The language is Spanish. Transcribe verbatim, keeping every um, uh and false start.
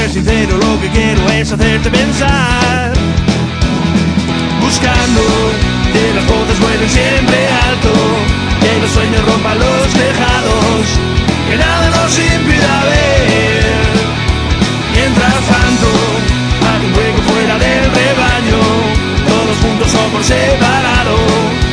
ser sincero, lo que quiero es hacerte pensar. Buscando que las cosas vuelven siempre